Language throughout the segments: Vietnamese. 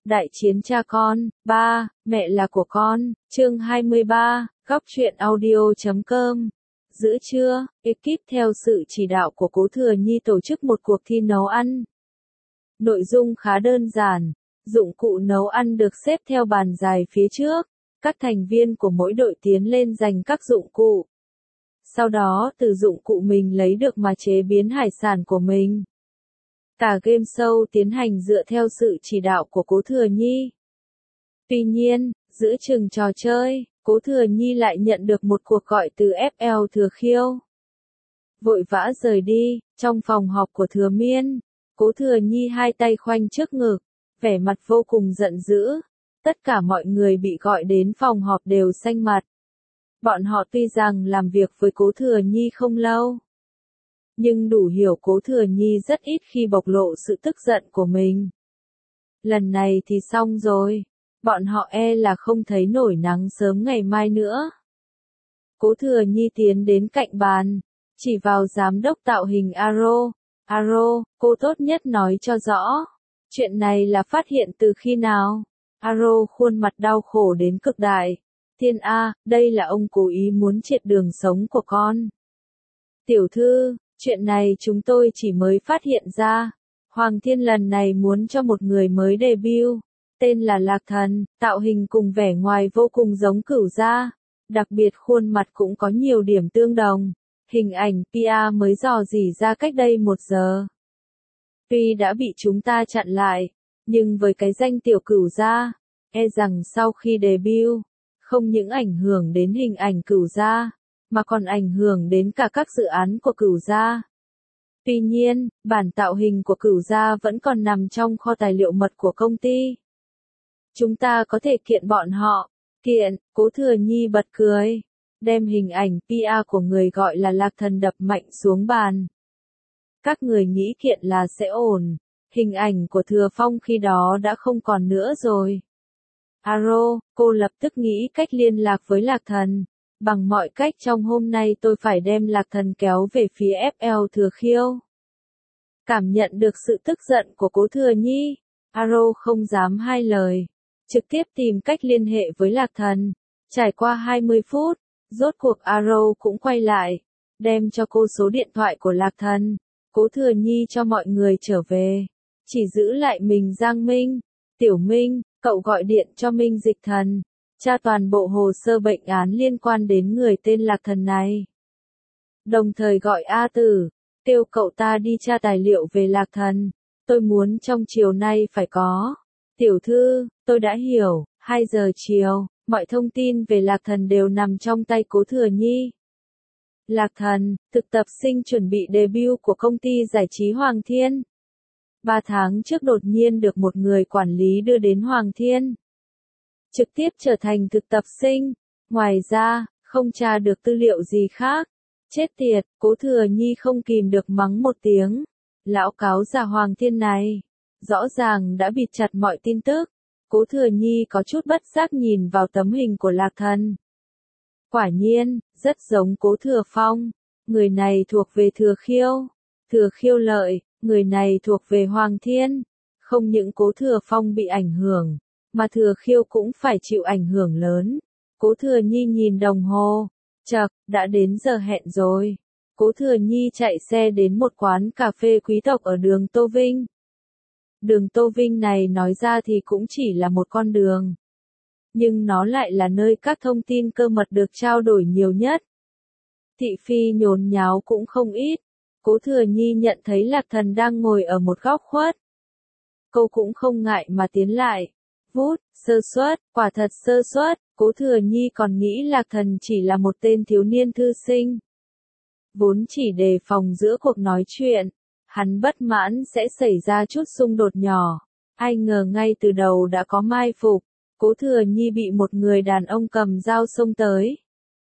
Đại chiến cha con, ba, mẹ là của con, chương 23, góc truyện audio.com. Giữa trưa, ekip theo sự chỉ đạo của Cố Thừa Nhi tổ chức một cuộc thi nấu ăn. Nội dung khá đơn giản, dụng cụ nấu ăn được xếp theo bàn dài phía trước, các thành viên của mỗi đội tiến lên giành các dụng cụ. Sau đó từ dụng cụ mình lấy được mà chế biến hải sản của mình. Cả game show tiến hành dựa theo sự chỉ đạo của Cố Thừa Nhi. Tuy nhiên, giữa chừng trò chơi, Cố Thừa Nhi lại nhận được một cuộc gọi từ FL Thừa Khiêu. Vội vã rời đi, trong phòng họp của Thừa Miên, Cố Thừa Nhi hai tay khoanh trước ngực, vẻ mặt vô cùng giận dữ. Tất cả mọi người bị gọi đến phòng họp đều xanh mặt. Bọn họ tuy rằng làm việc với Cố Thừa Nhi không lâu, nhưng đủ hiểu Cố Thừa Nhi rất ít khi bộc lộ sự tức giận của mình. Lần này thì xong rồi, bọn họ là không thấy nổi nắng sớm ngày mai nữa. Cố Thừa Nhi tiến đến cạnh bàn, chỉ vào giám đốc tạo hình Aro. Aro, cô tốt nhất nói cho rõ, chuyện này là phát hiện từ khi nào? Aro khuôn mặt đau khổ đến cực đại. Thiên A, đây là ông cố ý muốn triệt đường sống của con. Tiểu thư, chuyện này chúng tôi chỉ mới phát hiện ra. Hoàng Thiên lần này muốn cho một người mới debut, tên là Lạc Thần, tạo hình cùng vẻ ngoài vô cùng giống Cửu Gia, đặc biệt khuôn mặt cũng có nhiều điểm tương đồng. Hình ảnh PR mới dò dỉ ra cách đây 1 giờ. Tuy đã bị chúng ta chặn lại, nhưng với cái danh tiểu Cửu Gia, rằng sau khi debut, không những ảnh hưởng đến hình ảnh Cửu Gia, mà còn ảnh hưởng đến cả các dự án của Cửu Gia. Tuy nhiên, bản tạo hình của Cửu Gia vẫn còn nằm trong kho tài liệu mật của công ty. Chúng ta có thể kiện bọn họ. Kiện, Cố Thừa Nhi bật cười, đem hình ảnh PR của người gọi là Lạc Thần đập mạnh xuống bàn. Các người nghĩ kiện là sẽ ổn, hình ảnh của Thừa Phong khi đó đã không còn nữa rồi. Aro, cô lập tức nghĩ cách liên lạc với Lạc Thần. Bằng mọi cách trong hôm nay tôi phải đem Lạc Thần kéo về phía FL Thừa Khiêu. Cảm nhận được sự tức giận của Cố Thừa Nhi, Aro không dám hai lời, trực tiếp tìm cách liên hệ với Lạc Thần. Trải qua 20 phút, rốt cuộc Aro cũng quay lại, đem cho cô số điện thoại của Lạc Thần. Cố Thừa Nhi cho mọi người trở về, chỉ giữ lại mình Giang Minh. Tiểu Minh, cậu gọi điện cho Minh Dịch Thần, tra toàn bộ hồ sơ bệnh án liên quan đến người tên Lạc Thần này. Đồng thời gọi A Tử, kêu cậu ta đi tra tài liệu về Lạc Thần, tôi muốn trong chiều nay phải có. Tiểu thư, tôi đã hiểu, 2 giờ chiều, mọi thông tin về Lạc Thần đều nằm trong tay Cố Thừa Nhi. Lạc Thần, thực tập sinh chuẩn bị debut của công ty giải trí Hoàng Thiên. 3 tháng trước đột nhiên được một người quản lý đưa đến Hoàng Thiên, trực tiếp trở thành thực tập sinh. Ngoài ra, không tra được tư liệu gì khác. Chết tiệt, Cố Thừa Nhi không kìm được mắng một tiếng. Lão cáo già Hoàng Thiên này, rõ ràng đã bịt chặt mọi tin tức. Cố Thừa Nhi có chút bất giác nhìn vào tấm hình của Lạc Thần. Quả nhiên, rất giống Cố Thừa Phong. Người này thuộc về Thừa Khiêu. Thừa Khiêu Lợi, người này thuộc về Hoàng Thiên. Không những Cố Thừa Phong bị ảnh hưởng, mà Thừa Khiêu cũng phải chịu ảnh hưởng lớn. Cố Thừa Nhi nhìn đồng hồ, chậc, đã đến giờ hẹn rồi. Cố Thừa Nhi chạy xe đến một quán cà phê quý tộc ở đường Tô Vinh. Đường Tô Vinh này nói ra thì cũng chỉ là một con đường, nhưng nó lại là nơi các thông tin cơ mật được trao đổi nhiều nhất. Thị phi nhốn nháo cũng không ít. Cố Thừa Nhi nhận thấy Lạc Thần đang ngồi ở một góc khuất. Cô cũng không ngại mà tiến lại. Vút, sơ suất, quả thật sơ suất. Cố Thừa Nhi còn nghĩ Lạc Thần chỉ là một tên thiếu niên thư sinh, vốn chỉ đề phòng giữa cuộc nói chuyện, hắn bất mãn sẽ xảy ra chút xung đột nhỏ. Ai ngờ ngay từ đầu đã có mai phục. Cố Thừa Nhi bị một người đàn ông cầm dao xông tới,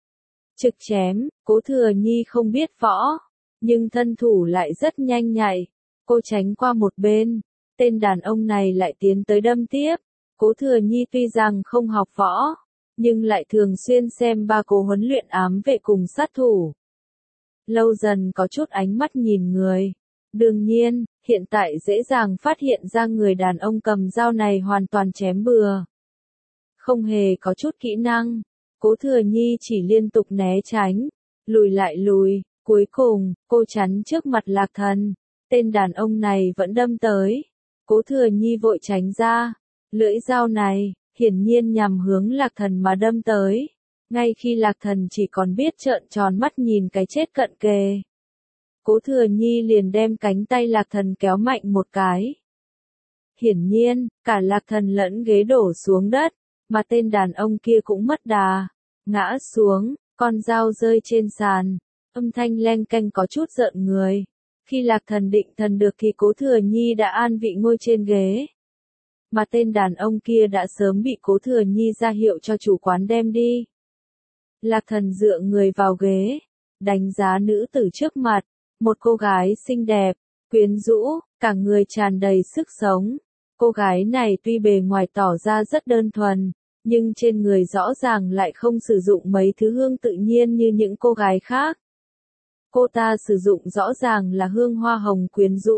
trực chém. Cố Thừa Nhi không biết võ, nhưng thân thủ lại rất nhanh nhạy. Cô tránh qua một bên, tên đàn ông này lại tiến tới đâm tiếp. Cố Thừa Nhi tuy rằng không học võ, nhưng lại thường xuyên xem ba cô huấn luyện ám vệ cùng sát thủ. Lâu dần có chút ánh mắt nhìn người. Đương nhiên, hiện tại dễ dàng phát hiện ra người đàn ông cầm dao này hoàn toàn chém bừa. Không hề có chút kỹ năng. Cố Thừa Nhi chỉ liên tục né tránh, lùi lại lùi, cuối cùng, cô chắn trước mặt Lạc Thần. Tên đàn ông này vẫn đâm tới. Cố Thừa Nhi vội tránh ra. Lưỡi dao này, hiển nhiên nhằm hướng Lạc Thần mà đâm tới. Ngay khi Lạc Thần chỉ còn biết trợn tròn mắt nhìn cái chết cận kề. Cố Thừa Nhi liền đem cánh tay Lạc Thần kéo mạnh một cái. Hiển nhiên, cả Lạc Thần lẫn ghế đổ xuống đất, mà tên đàn ông kia cũng mất đà, ngã xuống, con dao rơi trên sàn, âm thanh leng keng có chút rợn người. Khi Lạc Thần định thần được thì Cố Thừa Nhi đã an vị ngồi trên ghế. Mà tên đàn ông kia đã sớm bị Cố Thừa Nhi ra hiệu cho chủ quán đem đi. Lạc Thần dựa người vào ghế, đánh giá nữ tử trước mặt, một cô gái xinh đẹp, quyến rũ, cả người tràn đầy sức sống. Cô gái này tuy bề ngoài tỏ ra rất đơn thuần, nhưng trên người rõ ràng lại không sử dụng mấy thứ hương tự nhiên như những cô gái khác. Cô ta sử dụng rõ ràng là hương hoa hồng quyến rũ.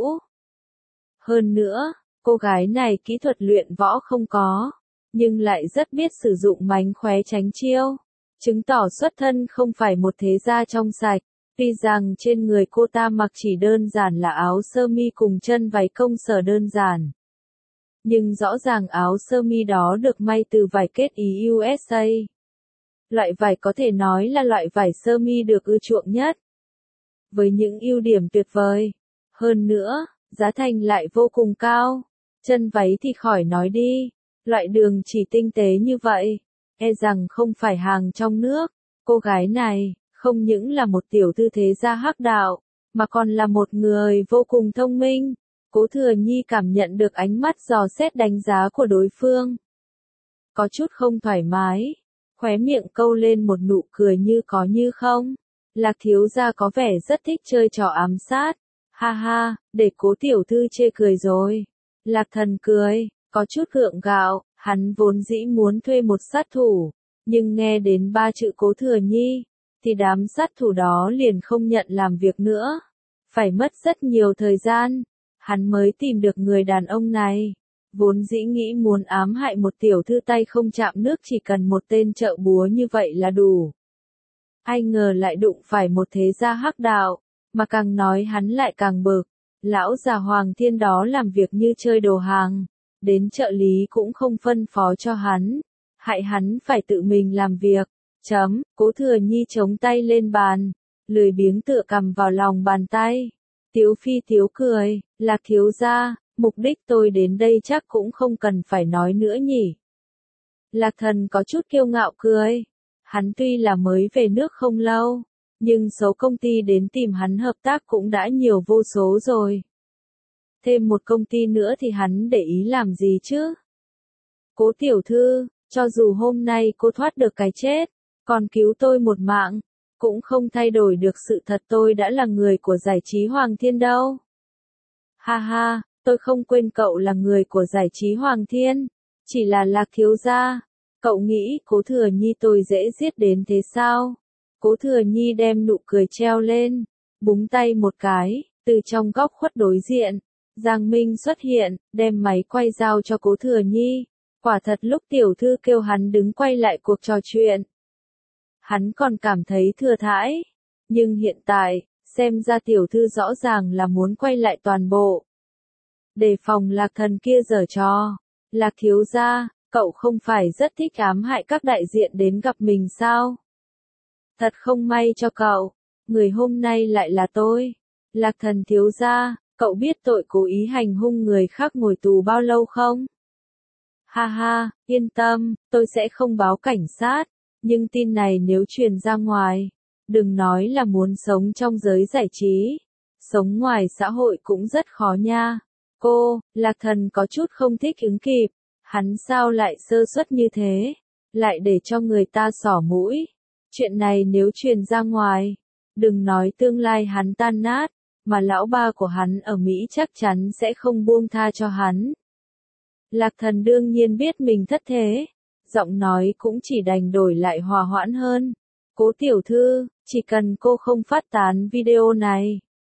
Hơn nữa, cô gái này kỹ thuật luyện võ không có, nhưng lại rất biết sử dụng mánh khóe tránh chiêu, chứng tỏ xuất thân không phải một thế gia trong sạch. Tuy rằng trên người cô ta mặc chỉ đơn giản là áo sơ mi cùng chân váy công sở đơn giản, nhưng rõ ràng áo sơ mi đó được may từ vải kết ý USA. Loại vải có thể nói là loại vải sơ mi được ưa chuộng nhất, với những ưu điểm tuyệt vời. Hơn nữa, giá thành lại vô cùng cao. Chân váy thì khỏi nói đi, loại đường chỉ tinh tế như vậy, e rằng không phải hàng trong nước. Cô gái này, không những là một tiểu thư thế gia hắc đạo, mà còn là một người vô cùng thông minh. Cố Thừa Nhi cảm nhận được ánh mắt dò xét đánh giá của đối phương. Có chút không thoải mái, khóe miệng câu lên một nụ cười như có như không. Lạc thiếu gia có vẻ rất thích chơi trò ám sát. Ha ha, để Cố tiểu thư chê cười rồi. Lạc Thần cười, có chút gượng gạo, hắn vốn dĩ muốn thuê một sát thủ, nhưng nghe đến ba chữ Cố Thừa Nhi, thì đám sát thủ đó liền không nhận làm việc nữa. Phải mất rất nhiều thời gian, hắn mới tìm được người đàn ông này. Vốn dĩ nghĩ muốn ám hại một tiểu thư tay không chạm nước chỉ cần một tên trợ búa như vậy là đủ. Ai ngờ lại đụng phải một thế gia hắc đạo, mà càng nói hắn lại càng bực. Lão già Hoàng Thiên đó làm việc như chơi đồ hàng, đến trợ lý cũng không phân phó cho hắn, hại hắn phải tự mình làm việc. Cố Thừa Nhi chống tay lên bàn, lười biếng tựa cằm vào lòng bàn tay. Tiếu phi tiếu cười, Lạc thiếu gia, mục đích tôi đến đây chắc cũng không cần phải nói nữa nhỉ. Lạc Thần có chút kiêu ngạo cười. Hắn tuy là mới về nước không lâu, nhưng số công ty đến tìm hắn hợp tác cũng đã nhiều vô số rồi. Thêm một công ty nữa thì hắn để ý làm gì chứ? Cố tiểu thư, cho dù hôm nay cô thoát được cái chết, còn cứu tôi một mạng, cũng không thay đổi được sự thật tôi đã là người của giải trí Hoàng Thiên đâu. Ha ha, tôi không quên cậu là người của giải trí Hoàng Thiên, chỉ là Lạc thiếu gia. Cậu nghĩ Cố Thừa Nhi tôi dễ giết đến thế sao? Cố Thừa Nhi đem nụ cười treo lên, búng tay một cái, từ trong góc khuất đối diện, Giang Minh xuất hiện, đem máy quay giao cho Cố Thừa Nhi. Quả thật lúc tiểu thư kêu hắn đứng quay lại cuộc trò chuyện, hắn còn cảm thấy thừa thãi, nhưng hiện tại, xem ra tiểu thư rõ ràng là muốn quay lại toàn bộ. Đề phòng Lạc Thần kia giở trò. Lạc thiếu gia, cậu không phải rất thích ám hại các đại diện đến gặp mình sao? Thật không may cho cậu, người hôm nay lại là tôi. Lạc Thần thiếu gia, cậu biết tội cố ý hành hung người khác ngồi tù bao lâu không? Ha ha, yên tâm, tôi sẽ không báo cảnh sát, nhưng tin này nếu truyền ra ngoài, đừng nói là muốn sống trong giới giải trí, sống ngoài xã hội cũng rất khó nha. Lạc Thần có chút không thích ứng kịp, hắn sao lại sơ suất như thế, lại để cho người ta xỏ mũi. Chuyện này nếu truyền ra ngoài, đừng nói tương lai hắn tan nát, mà lão ba của hắn ở Mỹ chắc chắn sẽ không buông tha cho hắn. Lạc Thần đương nhiên biết mình thất thế, giọng nói cũng chỉ đành đổi lại hòa hoãn hơn. Cố tiểu thư, chỉ cần cô không phát tán video này,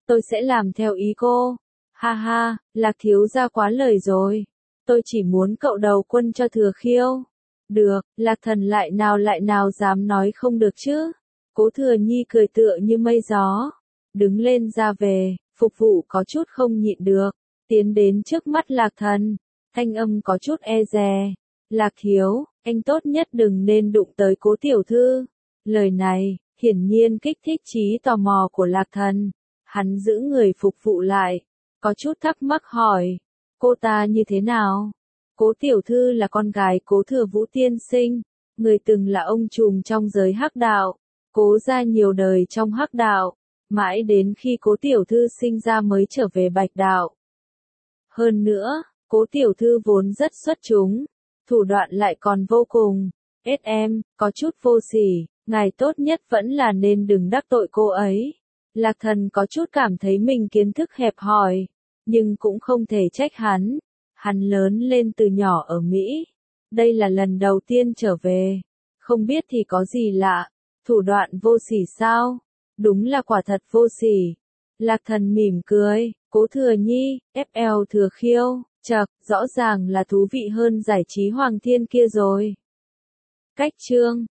tôi sẽ làm theo ý cô. Ha ha, Lạc thiếu gia quá lời rồi. Tôi chỉ muốn cậu đầu quân cho Thừa Khiêu. Được, Lạc Thần lại nào dám nói không được chứ. Cố Thừa Nhi cười tựa như mây gió. Đứng lên ra về, phục vụ có chút không nhịn được. Tiến đến trước mắt Lạc Thần. Thanh âm có chút e dè. Lạc thiếu, anh tốt nhất đừng nên đụng tới Cố tiểu thư. Lời này, hiển nhiên kích thích trí tò mò của Lạc Thần. Hắn giữ người phục vụ lại. Có chút thắc mắc hỏi. Cô ta như thế nào? Cố tiểu thư là con gái Cố Thừa Vũ tiên sinh. Người từng là ông trùm trong giới hắc đạo. Cố gia nhiều đời trong hắc đạo. Mãi đến khi Cố tiểu thư sinh ra mới trở về bạch đạo. Hơn nữa, Cố tiểu thư vốn rất xuất chúng. Thủ đoạn lại còn vô cùng. SM, có chút vô sỉ. Ngài tốt nhất vẫn là nên đừng đắc tội cô ấy. Lạc Thần có chút cảm thấy mình kiến thức hẹp hòi. Nhưng cũng không thể trách hắn. Hắn lớn lên từ nhỏ ở Mỹ. Đây là lần đầu tiên trở về. Không biết thì có gì lạ. Thủ đoạn vô sỉ sao? Đúng là quả thật vô sỉ. Lạc Thần mỉm cười. Cố Thừa Nhi, FL Thừa Khiêu. Chậc, rõ ràng là thú vị hơn giải trí Hoàng Thiên kia rồi. Cách chương